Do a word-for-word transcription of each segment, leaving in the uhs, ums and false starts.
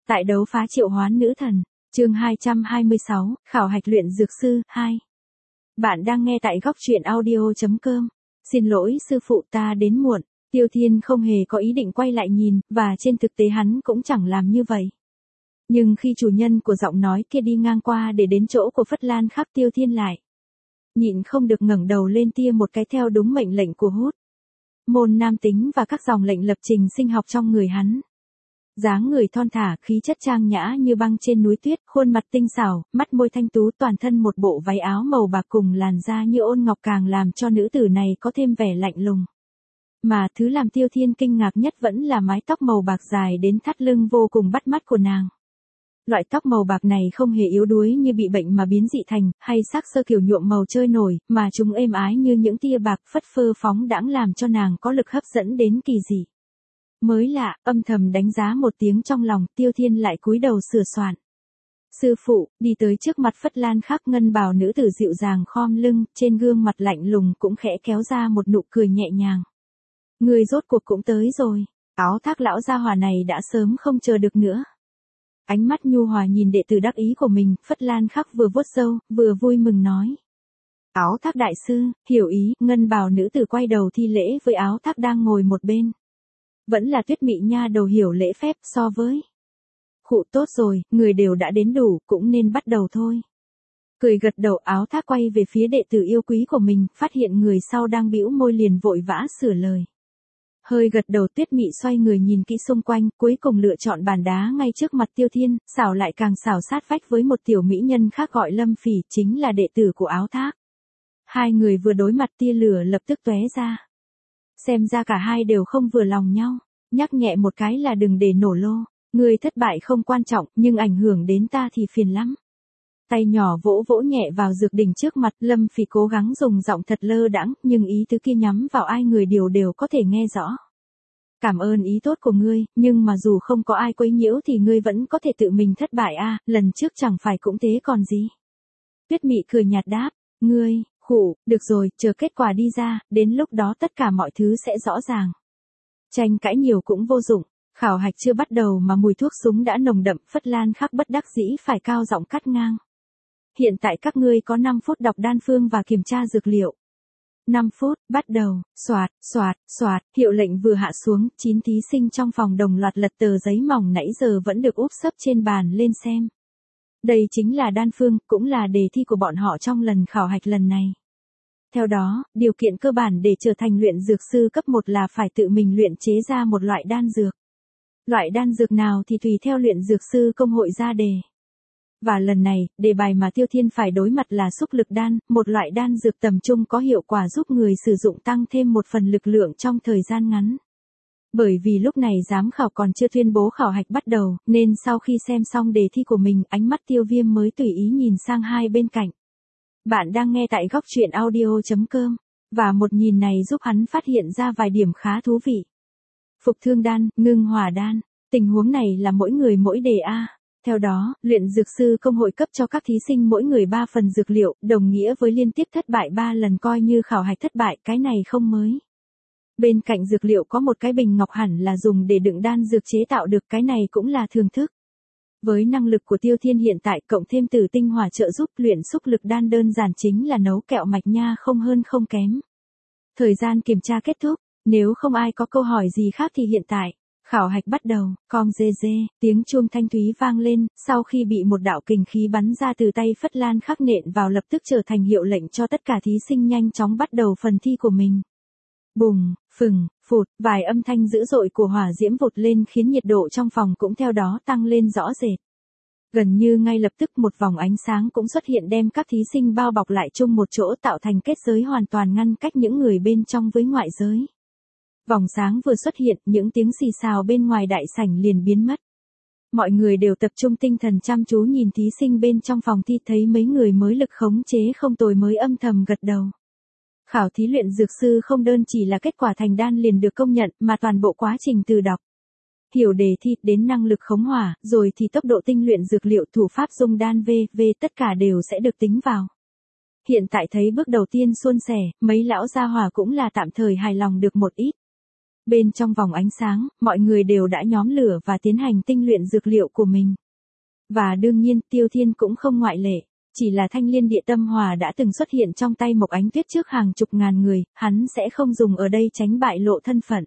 Tại đấu phá triệu hoán nữ thần, chương hai trăm hai mươi sáu, khảo hạch luyện dược sư, hai. Bạn đang nghe tại góc truyện audio chấm com. Xin lỗi sư phụ, ta đến muộn. Tiêu Thiên không hề có ý định quay lại nhìn, và trên thực tế hắn cũng chẳng làm như vậy. Nhưng khi chủ nhân của giọng nói kia đi ngang qua để đến chỗ của Phất Lan Khắc, Tiêu Thiên lại nhịn không được ngẩng đầu lên tia một cái theo đúng mệnh lệnh của Hút Môn nam tính và các dòng lệnh lập trình sinh học trong người hắn. Dáng người thon thả, khí chất trang nhã như băng trên núi tuyết, khuôn mặt tinh xảo, mắt môi thanh tú, toàn thân một bộ váy áo màu bạc cùng làn da như ôn ngọc càng làm cho nữ tử này có thêm vẻ lạnh lùng. Mà thứ làm Tiêu Thiên kinh ngạc nhất vẫn là mái tóc màu bạc dài đến thắt lưng vô cùng bắt mắt của nàng. Loại tóc màu bạc này không hề yếu đuối như bị bệnh mà biến dị thành, hay sắc sơ kiểu nhuộm màu trôi nổi, mà chúng êm ái như những tia bạc phất phơ phóng đãng làm cho nàng có lực hấp dẫn đến kỳ dị. Mới lạ, âm thầm đánh giá một tiếng trong lòng, Tiêu Thiên lại cúi đầu sửa soạn. Sư phụ, đi tới trước mặt Phất Lan Khắc, ngân bào nữ tử dịu dàng khom lưng, trên gương mặt lạnh lùng cũng khẽ kéo ra một nụ cười nhẹ nhàng. Người rốt cuộc cũng tới rồi, Áo Thác lão gia hỏa này đã sớm không chờ được nữa. Ánh mắt nhu hòa nhìn đệ tử đắc ý của mình, Phất Lan Khắc vừa vuốt râu, vừa vui mừng nói. Áo Thác đại sư, hiểu ý, ngân bào nữ tử quay đầu thi lễ với Áo Thác đang ngồi một bên. Vẫn là Tuyết Mị nha đầu hiểu lễ phép so với. Khụ, tốt rồi, người đều đã đến đủ, cũng nên bắt đầu thôi. Cười gật đầu, Áo Thác quay về phía đệ tử yêu quý của mình, phát hiện người sau đang bĩu môi liền vội vã sửa lời. Hơi gật đầu, Tuyết Mị xoay người nhìn kỹ xung quanh, cuối cùng lựa chọn bàn đá ngay trước mặt Tiêu Thiên, xảo lại càng xảo sát vách với một tiểu mỹ nhân khác gọi Lâm Phỉ, chính là đệ tử của Áo Thác. Hai người vừa đối mặt tia lửa lập tức tóe ra. Xem ra cả hai đều không vừa lòng nhau, nhắc nhẹ một cái là đừng để nổ lô, người thất bại không quan trọng, nhưng ảnh hưởng đến ta thì phiền lắm. Tay nhỏ vỗ vỗ nhẹ vào dược đỉnh trước mặt, Lâm Phỉ cố gắng dùng giọng thật lơ đãng, nhưng ý tứ kia nhắm vào ai người đều đều có thể nghe rõ. Cảm ơn ý tốt của ngươi, nhưng mà dù không có ai quấy nhiễu thì ngươi vẫn có thể tự mình thất bại a, à, lần trước chẳng phải cũng thế còn gì. Tuyết Mị cười nhạt đáp, ngươi, khụ, được rồi, chờ kết quả đi ra, đến lúc đó tất cả mọi thứ sẽ rõ ràng. Tranh cãi nhiều cũng vô dụng, khảo hạch chưa bắt đầu mà mùi thuốc súng đã nồng đậm, Phất Lan Khắc bất đắc dĩ phải cao giọng cắt ngang. Hiện tại các ngươi có năm phút đọc đan phương và kiểm tra dược liệu. năm phút, bắt đầu, xoạt, xoạt, xoạt, hiệu lệnh vừa hạ xuống, chín thí sinh trong phòng đồng loạt lật tờ giấy mỏng nãy giờ vẫn được úp sấp trên bàn lên xem. Đây chính là đan phương, cũng là đề thi của bọn họ trong lần khảo hạch lần này. Theo đó, điều kiện cơ bản để trở thành luyện dược sư cấp một là phải tự mình luyện chế ra một loại đan dược. Loại đan dược nào thì tùy theo luyện dược sư công hội ra đề. Và lần này, đề bài mà Tiêu Thiên phải đối mặt là xúc lực đan, một loại đan dược tầm trung có hiệu quả giúp người sử dụng tăng thêm một phần lực lượng trong thời gian ngắn. Bởi vì lúc này giám khảo còn chưa tuyên bố khảo hạch bắt đầu, nên sau khi xem xong đề thi của mình, ánh mắt Tiêu Viêm mới tùy ý nhìn sang hai bên cạnh. Bạn đang nghe tại góc truyện audio chấm com, và một nhìn này giúp hắn phát hiện ra vài điểm khá thú vị. Phục thương đan, ngưng hỏa đan, tình huống này là mỗi người mỗi đề A. Theo đó, luyện dược sư công hội cấp cho các thí sinh mỗi người ba phần dược liệu, đồng nghĩa với liên tiếp thất bại ba lần coi như khảo hạch thất bại, cái này không mới. Bên cạnh dược liệu có một cái bình ngọc hẳn là dùng để đựng đan dược chế tạo được, cái này cũng là thường thức. Với năng lực của Tiêu Thiên hiện tại cộng thêm tử tinh hỏa trợ giúp, luyện xúc lực đan đơn giản chính là nấu kẹo mạch nha, không hơn không kém. Thời gian kiểm tra kết thúc, nếu không ai có câu hỏi gì khác thì hiện tại, khảo hạch bắt đầu, cong dê dê, tiếng chuông thanh thúy vang lên, sau khi bị một đạo kình khí bắn ra từ tay Phất Lan Khắc nện vào lập tức trở thành hiệu lệnh cho tất cả thí sinh nhanh chóng bắt đầu phần thi của mình. Bùng, phừng, phụt, vài âm thanh dữ dội của hỏa diễm vụt lên khiến nhiệt độ trong phòng cũng theo đó tăng lên rõ rệt. Gần như ngay lập tức một vòng ánh sáng cũng xuất hiện đem các thí sinh bao bọc lại chung một chỗ tạo thành kết giới hoàn toàn ngăn cách những người bên trong với ngoại giới. Vòng sáng vừa xuất hiện, những tiếng xì xào bên ngoài đại sảnh liền biến mất. Mọi người đều tập trung tinh thần chăm chú nhìn thí sinh bên trong phòng thi, thấy mấy người mới lực khống chế không tồi mới âm thầm gật đầu. Khảo thí luyện dược sư không đơn chỉ là kết quả thành đan liền được công nhận, mà toàn bộ quá trình từ đọc, hiểu đề thi đến năng lực khống hỏa, rồi thì tốc độ tinh luyện dược liệu, thủ pháp dung đan vân vân tất cả đều sẽ được tính vào. Hiện tại thấy bước đầu tiên suôn sẻ, mấy lão gia hỏa cũng là tạm thời hài lòng được một ít. Bên trong vòng ánh sáng, mọi người đều đã nhóm lửa và tiến hành tinh luyện dược liệu của mình. Và đương nhiên, Tiêu Thiên cũng không ngoại lệ. Chỉ là thanh liên địa tâm hỏa đã từng xuất hiện trong tay Mộc Ánh Tuyết trước hàng chục ngàn người, hắn sẽ không dùng ở đây tránh bại lộ thân phận.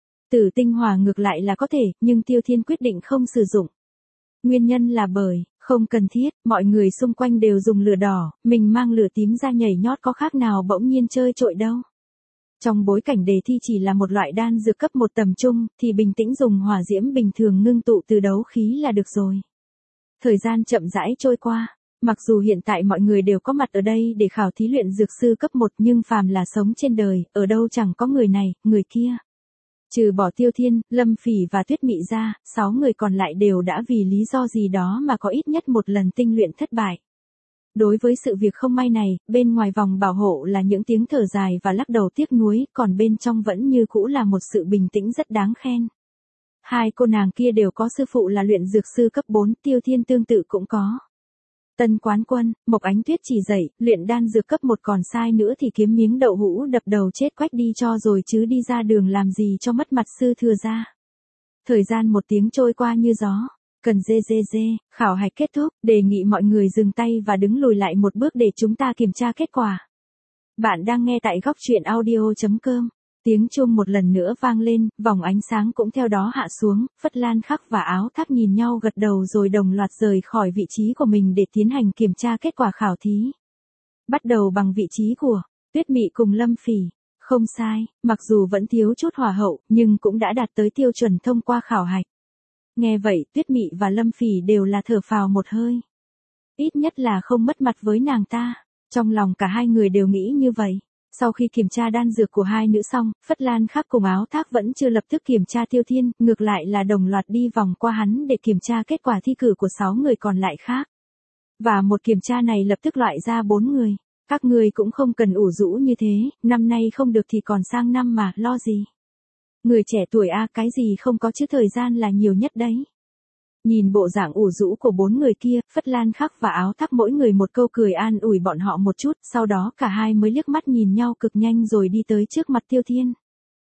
Tử tinh hỏa ngược lại là có thể, nhưng Tiêu Thiên quyết định không sử dụng. Nguyên nhân là bởi, không cần thiết, mọi người xung quanh đều dùng lửa đỏ, mình mang lửa tím ra nhảy nhót có khác nào bỗng nhiên chơi trội đâu. Trong bối cảnh đề thi chỉ là một loại đan dược cấp một tầm trung, thì bình tĩnh dùng hỏa diễm bình thường ngưng tụ từ đấu khí là được rồi. Thời gian chậm rãi trôi qua. Mặc dù hiện tại mọi người đều có mặt ở đây để khảo thí luyện dược sư cấp một nhưng phàm là sống trên đời, ở đâu chẳng có người này, người kia. Trừ bỏ Tiêu Thiên, Lâm Phỉ và Tuyết Mị ra, sáu người còn lại đều đã vì lý do gì đó mà có ít nhất một lần tinh luyện thất bại. Đối với sự việc không may này, bên ngoài vòng bảo hộ là những tiếng thở dài và lắc đầu tiếc nuối, còn bên trong vẫn như cũ là một sự bình tĩnh rất đáng khen. Hai cô nàng kia đều có sư phụ là luyện dược sư cấp bốn, Tiêu Thiên tương tự cũng có. Tân quán quân, Mộc Ánh Tuyết chỉ dạy, luyện đan dược cấp một còn sai nữa thì kiếm miếng đậu hũ đập đầu chết quách đi cho rồi chứ đi ra đường làm gì cho mất mặt sư thừa ra. Thời gian một tiếng trôi qua như gió. Cần dê dê dê, khảo hạch kết thúc, đề nghị mọi người dừng tay và đứng lùi lại một bước để chúng ta kiểm tra kết quả. Bạn đang nghe tại góc truyện audio chấm com. Tiếng chuông một lần nữa vang lên, vòng ánh sáng cũng theo đó hạ xuống, Phất Lan Khắc và Áo Thác nhìn nhau gật đầu rồi đồng loạt rời khỏi vị trí của mình để tiến hành kiểm tra kết quả khảo thí. Bắt đầu bằng vị trí của Tuyết Mị cùng Lâm Phỉ. Không sai, mặc dù vẫn thiếu chút hỏa hậu, nhưng cũng đã đạt tới tiêu chuẩn thông qua khảo hạch. Nghe vậy, Tuyết Mị và Lâm Phỉ đều là thở phào một hơi. Ít nhất là không mất mặt với nàng ta. Trong lòng cả hai người đều nghĩ như vậy. Sau khi kiểm tra đan dược của hai nữ xong, Phất Lan Khắc cùng Áo Thác vẫn chưa lập tức kiểm tra Tiêu Thiên, ngược lại là đồng loạt đi vòng qua hắn để kiểm tra kết quả thi cử của sáu người còn lại khác. Và một kiểm tra này lập tức loại ra bốn người. Các người cũng không cần ủ rũ như thế, năm nay không được thì còn sang năm mà, lo gì. Người trẻ tuổi a à, cái gì không có chứ thời gian là nhiều nhất đấy. Nhìn bộ dạng ủ rũ của bốn người kia, Phất Lan Khắc và Áo Thác mỗi người một câu cười an ủi bọn họ một chút, sau đó cả hai mới liếc mắt nhìn nhau cực nhanh rồi đi tới trước mặt Tiêu Thiên.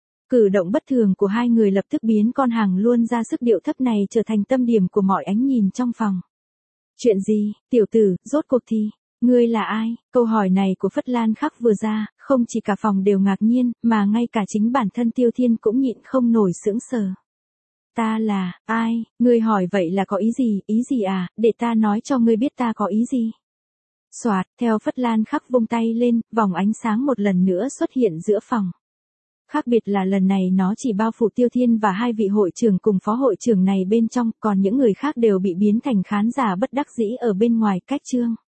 Cử động bất thường của hai người lập tức biến con hàng luôn ra sức điệu thấp này trở thành tâm điểm của mọi ánh nhìn trong phòng. Chuyện gì, tiểu tử, rốt cuộc thì, ngươi là ai? Câu hỏi này của Phất Lan Khắc vừa ra, không chỉ cả phòng đều ngạc nhiên, mà ngay cả chính bản thân Tiêu Thiên cũng nhịn không nổi sững sờ. Ta là, ai, ngươi hỏi vậy là có ý gì, ý gì à, để ta nói cho ngươi biết ta có ý gì. Soạt, theo Phất Lan Khắc vung tay lên, vòng ánh sáng một lần nữa xuất hiện giữa phòng. Khác biệt là lần này nó chỉ bao phủ Tiêu Thiên và hai vị hội trưởng cùng phó hội trưởng này bên trong, còn những người khác đều bị biến thành khán giả bất đắc dĩ ở bên ngoài cách chương.